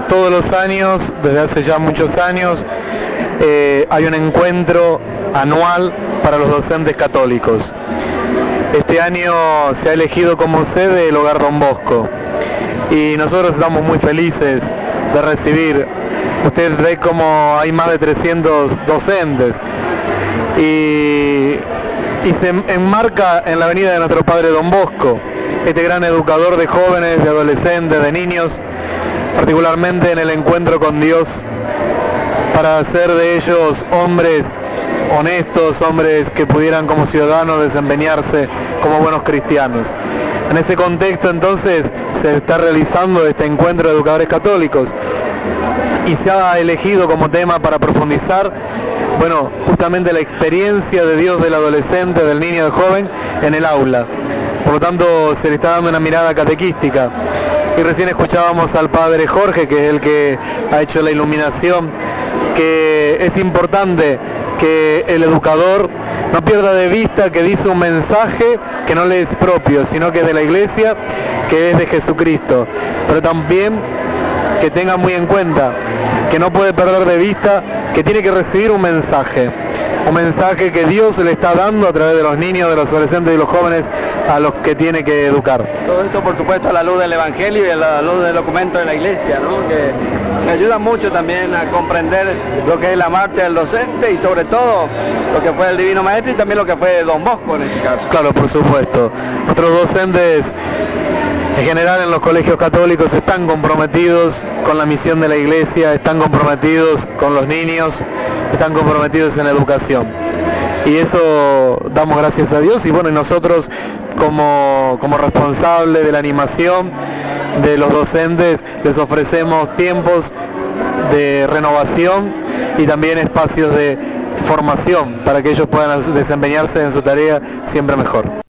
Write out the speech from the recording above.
todos los años, desde hace ya muchos años, hay un encuentro anual para los docentes católicos. Este año se ha elegido como sede el Hogar Don Bosco y nosotros estamos muy felices de recibir. Usted ve como hay más de 300 docentes y se enmarca en la venida de nuestro Padre Don Bosco, este gran educador de jóvenes, de adolescentes, de niños, particularmente en el encuentro con Dios, para hacer de ellos hombres honestos, hombres que pudieran como ciudadanos desempeñarse como buenos cristianos. En ese contexto entonces se está realizando este encuentro de educadores católicos y se ha elegido como tema para profundizar, bueno, justamente la experiencia de Dios del adolescente, del niño, del joven en el aula. Por lo tanto se le está dando una mirada catequística. Y recién escuchábamos al padre Jorge, que es el que ha hecho la iluminación, que es importante que el educador no pierda de vista que dice un mensaje que no le es propio, sino que es de la Iglesia, que es de Jesucristo. Pero también que tenga muy en cuenta que no puede perder de vista que tiene que recibir un mensaje que Dios le está dando a través de los niños, de los adolescentes y los jóvenes a los que tiene que educar. Todo esto, por supuesto, a la luz del Evangelio y a la luz del documento de la Iglesia, ¿no? Que me ayuda mucho también a comprender lo que es la marcha del docente y sobre todo lo que fue el Divino Maestro y también lo que fue Don Bosco en este caso. Claro, por supuesto. Nuestros docentes en general en los colegios católicos están comprometidos con la misión de la Iglesia, están comprometidos con los niños, están comprometidos en la educación. Y eso damos gracias a Dios y bueno, y nosotros como responsables de la animación de los docentes les ofrecemos tiempos de renovación y también espacios de formación para que ellos puedan desempeñarse en su tarea siempre mejor.